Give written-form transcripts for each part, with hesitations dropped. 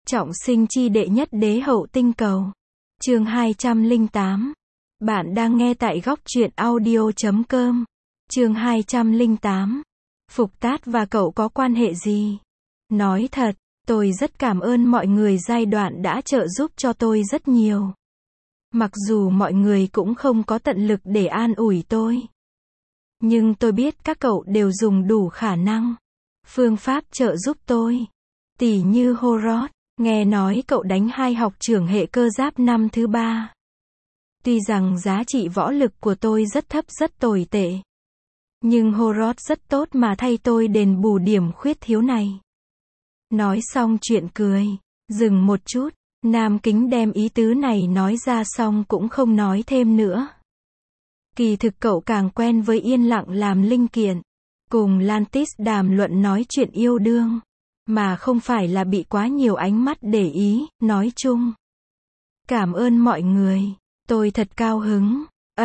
Trọng sinh chi đệ nhất đế hậu tinh cầu. Chương 208. Bạn đang nghe tại góc truyện audio.com. Chương 208. Phục Tát và cậu có quan hệ gì? Nói thật, tôi rất cảm ơn mọi người giai đoạn đã trợ giúp cho tôi rất nhiều. Mặc dù mọi người cũng không có tận lực để an ủi tôi. Nhưng tôi biết các cậu đều dùng đủ khả năng, phương pháp trợ giúp tôi. Tỉ như Horod, nghe nói cậu đánh 2 học trưởng hệ cơ giáp năm thứ 3. Tuy rằng giá trị võ lực của tôi rất thấp, rất tồi tệ. Nhưng Horod rất tốt mà thay tôi đền bù điểm khuyết thiếu này. Nói xong chuyện cười, dừng một chút, Nam Kính đem ý tứ này nói ra xong cũng không nói thêm nữa. Kỳ thực cậu càng quen với yên lặng làm linh kiện, cùng Lantis đàm luận nói chuyện yêu đương, mà không phải là bị quá nhiều ánh mắt để ý, nói chung. Cảm ơn mọi người, tôi thật cao hứng,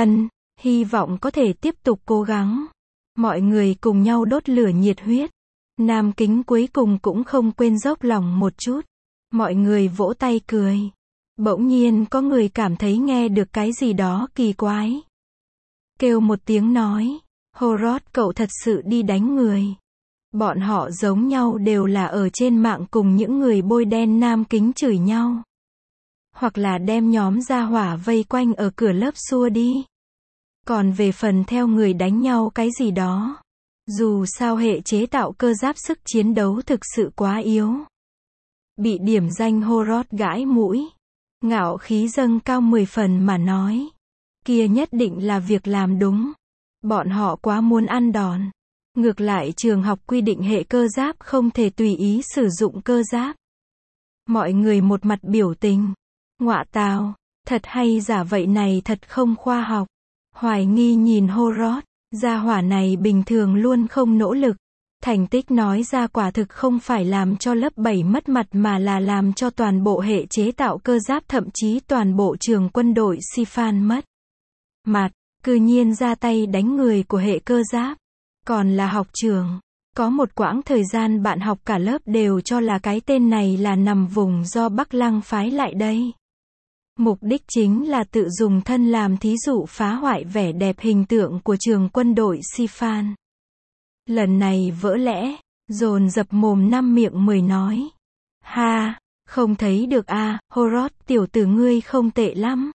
hy vọng có thể tiếp tục cố gắng. Mọi người cùng nhau đốt lửa nhiệt huyết. Nam Kính cuối cùng cũng không quên dốc lòng một chút. Mọi người vỗ tay cười. Bỗng nhiên có người cảm thấy nghe được cái gì đó kỳ quái. Kêu một tiếng nói, Horod cậu thật sự đi đánh người. Bọn họ giống nhau đều là ở trên mạng cùng những người bôi đen Nam Kính chửi nhau. Hoặc là đem nhóm gia hỏa vây quanh ở cửa lớp xua đi. Còn về phần theo người đánh nhau cái gì đó. Dù sao hệ chế tạo cơ giáp sức chiến đấu thực sự quá yếu. Bị điểm danh Horod gãi mũi. Ngạo khí dâng cao 10 phần mà nói. Kia nhất định là việc làm đúng. Bọn họ quá muốn ăn đòn. Ngược lại trường học quy định hệ cơ giáp không thể tùy ý sử dụng cơ giáp. Mọi người một mặt biểu tình. Ngọa tào, thật hay giả vậy này thật không khoa học. Hoài nghi nhìn Horod, gia hỏa này bình thường luôn không nỗ lực. Thành tích nói ra quả thực không phải làm cho lớp 7 mất mặt mà là làm cho toàn bộ hệ chế tạo cơ giáp thậm chí toàn bộ trường quân đội Sifan mất mặt, cư nhiên ra tay đánh người của hệ cơ giáp. Còn là học trưởng. Có một quãng thời gian bạn học cả lớp đều cho là cái tên này là nằm vùng do Bắc Lăng phái lại đây. Mục đích chính là tự dùng thân làm thí dụ phá hoại vẻ đẹp hình tượng của trường quân đội Sifan. Lần này vỡ lẽ, dồn dập mồm năm miệng 10 nói. Ha, không thấy được à, Horod tiểu tử ngươi không tệ lắm.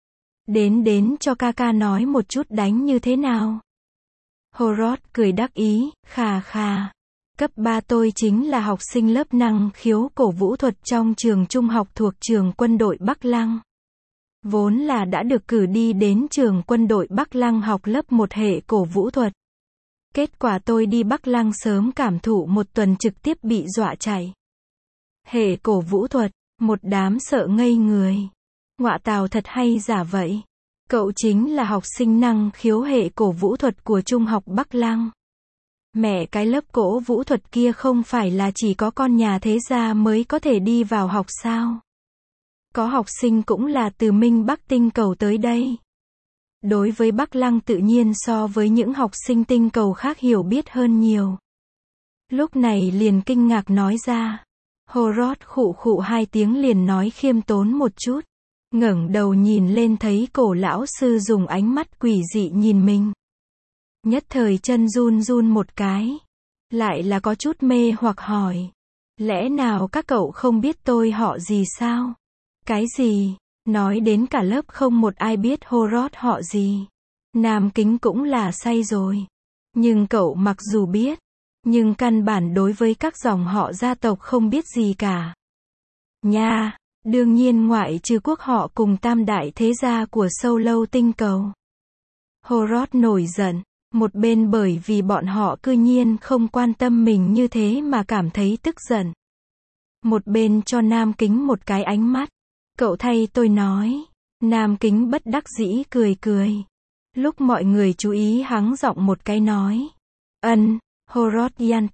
Đến cho ca nói một chút đánh như thế nào. Horod cười đắc ý, khà khà. Cấp 3 tôi chính là học sinh lớp năng khiếu cổ vũ thuật trong trường trung học thuộc trường quân đội Bắc Lăng. Vốn là đã được cử đi đến trường quân đội Bắc Lăng học lớp 1 hệ cổ vũ thuật. Kết quả tôi đi Bắc Lăng sớm cảm thụ một tuần trực tiếp bị dọa chạy. Hệ cổ vũ thuật, một đám sợ ngây người. Ngọa tào thật hay giả vậy. Cậu chính là học sinh năng khiếu hệ cổ vũ thuật của trung học Bắc Lăng. Mẹ cái lớp cổ vũ thuật kia không phải là chỉ có con nhà thế gia mới có thể đi vào học sao? Có học sinh cũng là từ Minh Bắc tinh cầu tới đây. Đối với Bắc Lăng tự nhiên so với những học sinh tinh cầu khác hiểu biết hơn nhiều. Lúc này liền kinh ngạc nói ra. Horod khụ khụ 2 tiếng liền nói khiêm tốn một chút. Ngẩng đầu nhìn lên thấy cổ lão sư dùng ánh mắt quỷ dị nhìn mình. Nhất thời chân run run một cái. Lại là có chút mê hoặc hỏi. Lẽ nào các cậu không biết tôi họ gì sao? Cái gì? Nói đến cả lớp không một ai biết Horod họ gì. Nam Kính cũng là say rồi. Nhưng cậu mặc dù biết, nhưng căn bản đối với các dòng họ gia tộc không biết gì cả. Nha, đương nhiên ngoại trừ quốc họ cùng tam đại thế gia của sâu lâu tinh cầu. Horod nổi giận, một bên bởi vì bọn họ cư nhiên không quan tâm mình như thế mà cảm thấy tức giận. Một bên cho Nam Kính một cái ánh mắt. Cậu thay tôi nói. Nam Kính bất đắc dĩ cười cười. Lúc mọi người chú ý hắng giọng một cái nói. Horod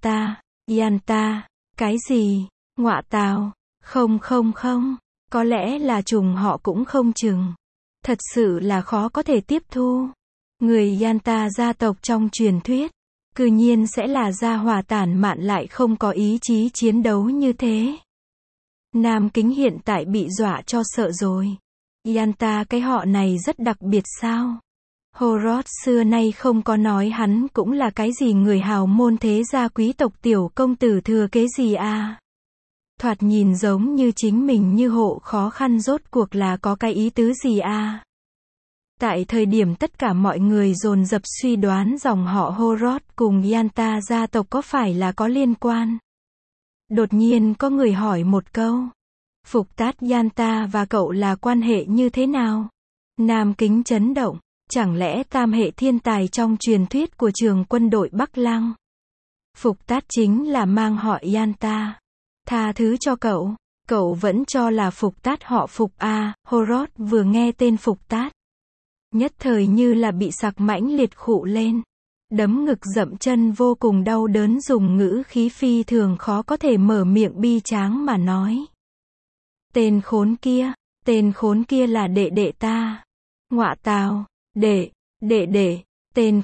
Yanta, cái gì? Ngọa tào, không, có lẽ là trùng họ cũng không chừng. Thật sự là khó có thể tiếp thu. Người Yanta gia tộc trong truyền thuyết, cư nhiên sẽ là gia hỏa tản mạn lại không có ý chí chiến đấu như thế. Nam Kính hiện tại bị dọa cho sợ rồi. Yanta cái họ này rất đặc biệt sao? Horod xưa nay không có nói hắn cũng là cái gì người hào môn thế gia quý tộc tiểu công tử thừa kế gì à? Thoạt nhìn giống như chính mình như hộ khó khăn, rốt cuộc là có cái ý tứ gì à? Tại thời điểm tất cả mọi người dồn dập suy đoán dòng họ Horod cùng Yanta gia tộc có phải là có liên quan. Đột nhiên có người hỏi một câu. Phục Tát Yanta và cậu là quan hệ như thế nào? Nam Kính chấn động. Chẳng lẽ tam hệ thiên tài trong truyền thuyết của trường quân đội Bắc Lăng? Phục Tát chính là mang họ Yanta. Tha thứ cho cậu vẫn cho là Phục Tát họ Phục à? Horod vừa nghe tên Phục Tát, nhất thời như là bị sặc mãnh liệt khụ lên. Đấm ngực dậm chân vô cùng đau đớn, dùng ngữ khí phi thường khó có thể mở miệng bi tráng mà nói. Tên khốn kia là đệ đệ ta. Ngọa tào, đệ, tên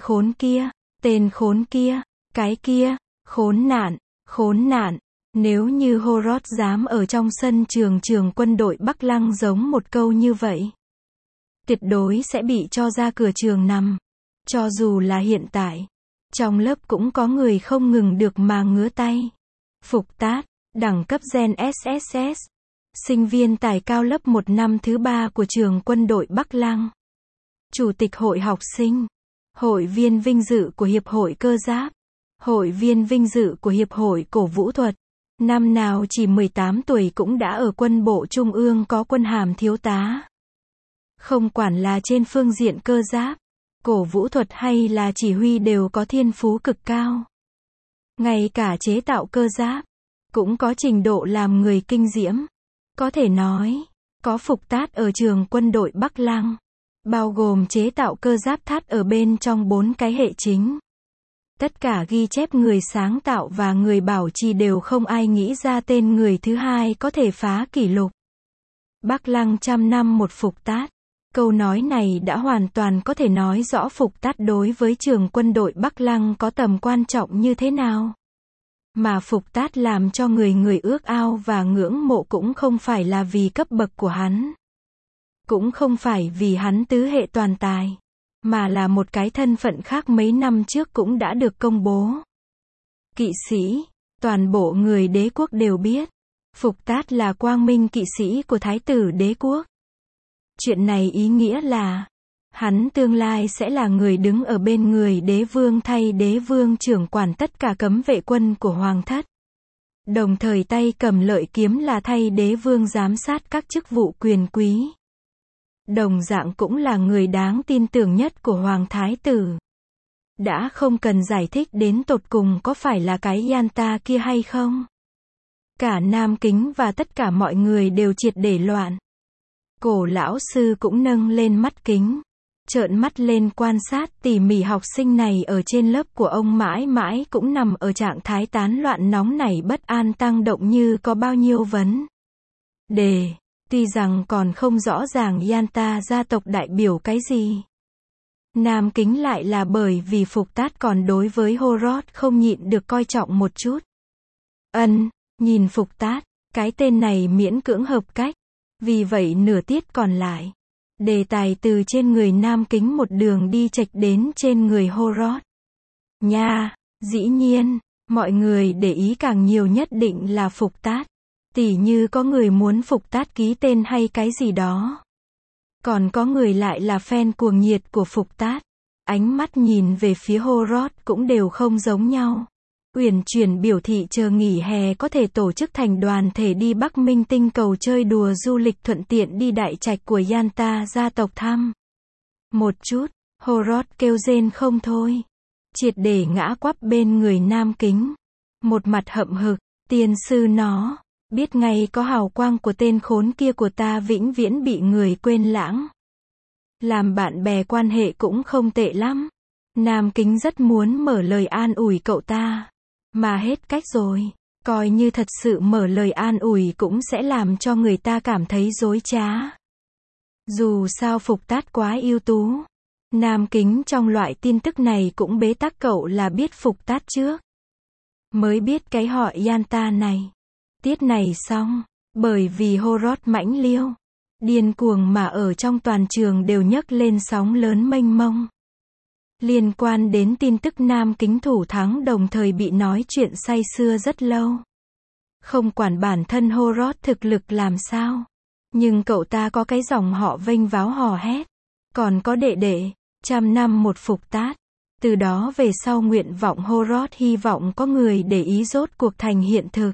khốn kia, cái kia, khốn nạn. Nếu như Horod dám ở trong sân trường quân đội Bắc Lăng giống một câu như vậy, tuyệt đối sẽ bị cho ra cửa trường nằm. Cho dù là hiện tại, trong lớp cũng có người không ngừng được mà ngứa tay. Phục Tát, đẳng cấp Gen SSS, sinh viên tài cao lớp 1 năm thứ 3 của trường quân đội Bắc Lăng. Chủ tịch hội học sinh, hội viên vinh dự của Hiệp hội Cơ giáp, hội viên vinh dự của Hiệp hội Cổ vũ thuật. Năm nào chỉ 18 tuổi cũng đã ở quân bộ trung ương có quân hàm thiếu tá. Không quản là trên phương diện cơ giáp, cổ vũ thuật hay là chỉ huy đều có thiên phú cực cao. Ngay cả chế tạo cơ giáp, cũng có trình độ làm người kinh diễm. Có thể nói, có Phục Tát ở trường quân đội Bắc Lăng, bao gồm chế tạo cơ giáp thát ở bên trong 4 cái hệ chính. Tất cả ghi chép người sáng tạo và người bảo trì đều không ai nghĩ ra tên người thứ hai có thể phá kỷ lục. Bắc Lăng trăm năm một Phục Tát. Câu nói này đã hoàn toàn có thể nói rõ Phục Tát đối với trường quân đội Bắc Lăng có tầm quan trọng như thế nào. Mà Phục Tát làm cho người ước ao và ngưỡng mộ cũng không phải là vì cấp bậc của hắn. Cũng không phải vì hắn tứ hệ toàn tài. Mà là một cái thân phận khác mấy năm trước cũng đã được công bố. Kỵ sĩ, toàn bộ người đế quốc đều biết. Phục Tát là quang minh kỵ sĩ của Thái tử đế quốc. Chuyện này ý nghĩa là, hắn tương lai sẽ là người đứng ở bên người đế vương thay đế vương trưởng quản tất cả cấm vệ quân của hoàng thất. Đồng thời tay cầm lợi kiếm là thay đế vương giám sát các chức vụ quyền quý. Đồng dạng cũng là người đáng tin tưởng nhất của hoàng thái tử. Đã không cần giải thích đến tột cùng có phải là cái Yanta kia hay không. Cả Nam Kính và tất cả mọi người đều triệt để loạn. Cổ lão sư cũng nâng lên mắt kính, trợn mắt lên quan sát tỉ mỉ học sinh này ở trên lớp của ông, mãi mãi cũng nằm ở trạng thái tán loạn nóng nảy bất an tăng động như có bao nhiêu vấn đề. Tuy rằng còn không rõ ràng Yanta gia tộc đại biểu cái gì. Nam Kính lại là bởi vì Phục Tát còn đối với Horod không nhịn được coi trọng một chút. Nhìn Phục Tát, cái tên này miễn cưỡng hợp cách. Vì vậy nửa tiết còn lại, đề tài từ trên người Nam Kính một đường đi chệch đến trên người Horod. Nha, dĩ nhiên, mọi người để ý càng nhiều nhất định là Phục Tát. Tỉ như có người muốn Phục Tát ký tên hay cái gì đó. Còn có người lại là fan cuồng nhiệt của Phục Tát. Ánh mắt nhìn về phía Horod cũng đều không giống nhau. Uyển chuyển biểu thị chờ nghỉ hè có thể tổ chức thành đoàn thể đi Bắc Minh tinh cầu chơi đùa du lịch, thuận tiện đi đại trạch của Yanta gia tộc thăm một chút. Horod kêu rên không thôi, triệt để ngã quắp bên người Nam Kính, một mặt hậm hực. Tiên sư nó biết ngay có hào quang của tên khốn kia của ta vĩnh viễn bị người quên lãng. Làm bạn bè quan hệ cũng không tệ lắm. Nam Kính rất muốn mở lời an ủi cậu ta, mà hết cách rồi. Coi như thật sự mở lời an ủi cũng sẽ làm cho người ta cảm thấy dối trá. Dù sao Phục Tát quá ưu tú. Nam Kính trong loại tin tức này cũng bế tắc, cậu là biết Phục Tát trước mới biết cái họ Yanta này. Tiết này xong, Bởi vì Horod mãnh liêu, điên cuồng mà ở trong toàn trường đều nhấc lên sóng lớn mênh mông. Liên quan đến tin tức Nam Kính thủ thắng đồng thời bị nói chuyện say sưa rất lâu. Không quản bản thân Horod thực lực làm sao, nhưng cậu ta có cái dòng họ vênh váo hò hét, còn có đệ đệ, 100 năm một Phục Tát. Từ đó về sau nguyện vọng Horod hy vọng có người để ý rốt cuộc thành hiện thực.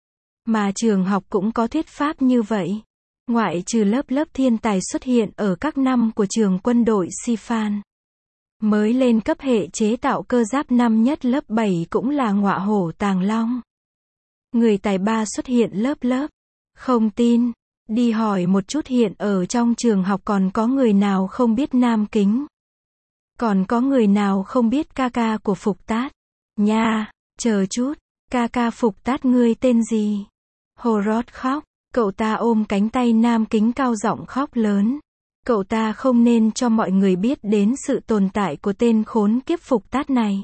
Mà trường học cũng có thuyết pháp như vậy. Ngoại trừ lớp thiên tài xuất hiện ở các năm của trường quân đội Sifan. Mới lên cấp hệ chế tạo cơ giáp năm nhất lớp 7 cũng là ngọa hổ tàng long. Người tài ba xuất hiện lớp. Không tin, đi hỏi một chút hiện ở trong trường học còn có người nào không biết Nam Kính. Còn có người nào không biết ca ca của Phục Tát. Nha, chờ chút, ca ca Phục Tát ngươi tên gì? Horod khóc, cậu ta ôm cánh tay Nam Kính cao giọng khóc lớn. Cậu ta không nên cho mọi người biết đến sự tồn tại của tên khốn kiếp Phục Tát này.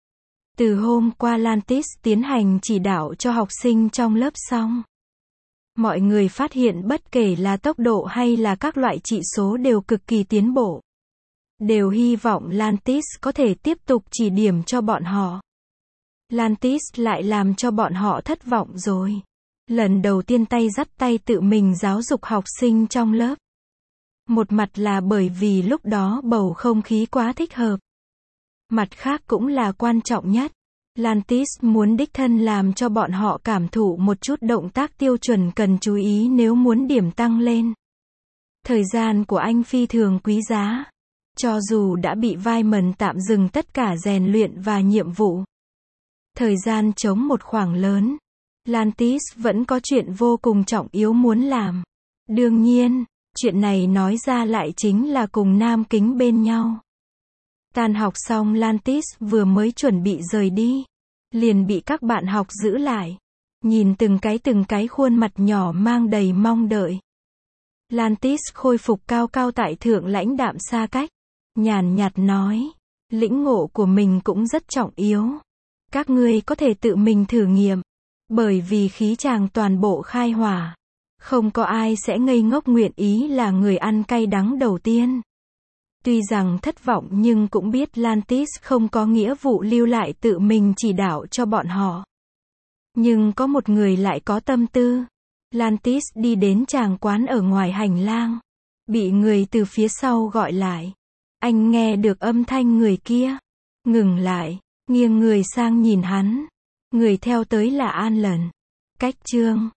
Từ hôm qua Lantis tiến hành chỉ đạo cho học sinh trong lớp xong. Mọi người phát hiện bất kể là tốc độ hay là các loại trị số đều cực kỳ tiến bộ. Đều hy vọng Lantis có thể tiếp tục chỉ điểm cho bọn họ. Lantis lại làm cho bọn họ thất vọng rồi. Lần đầu tiên tay dắt tay tự mình giáo dục học sinh trong lớp. Một mặt là bởi vì lúc đó bầu không khí quá thích hợp. Mặt khác cũng là quan trọng nhất. Lantis muốn đích thân làm cho bọn họ cảm thụ một chút động tác tiêu chuẩn cần chú ý nếu muốn điểm tăng lên. Thời gian của anh phi thường quý giá. Cho dù đã bị Wyman tạm dừng tất cả rèn luyện và nhiệm vụ. Thời gian trống một khoảng lớn. Lantis vẫn có chuyện vô cùng trọng yếu muốn làm. Đương nhiên, chuyện này nói ra lại chính là cùng Nam Kính bên nhau. Tan học xong Lantis vừa mới chuẩn bị rời đi. Liền bị các bạn học giữ lại. Nhìn từng cái khuôn mặt nhỏ mang đầy mong đợi. Lantis khôi phục cao cao tại thượng lãnh đạm xa cách. Nhàn nhạt nói. Lĩnh ngộ của mình cũng rất trọng yếu. Các ngươi có thể tự mình thử nghiệm. Bởi vì khí tràng toàn bộ khai hỏa. Không có ai sẽ ngây ngốc nguyện ý là người ăn cay đắng đầu tiên. Tuy rằng thất vọng nhưng cũng biết Lantis không có nghĩa vụ lưu lại tự mình chỉ đạo cho bọn họ. Nhưng có một người lại có tâm tư. Lantis đi đến tràng quán ở ngoài hành lang. Bị người từ phía sau gọi lại. Anh nghe được âm thanh người kia. Ngừng lại, nghiêng người sang nhìn hắn. Người theo tới là An Lần. Cách chương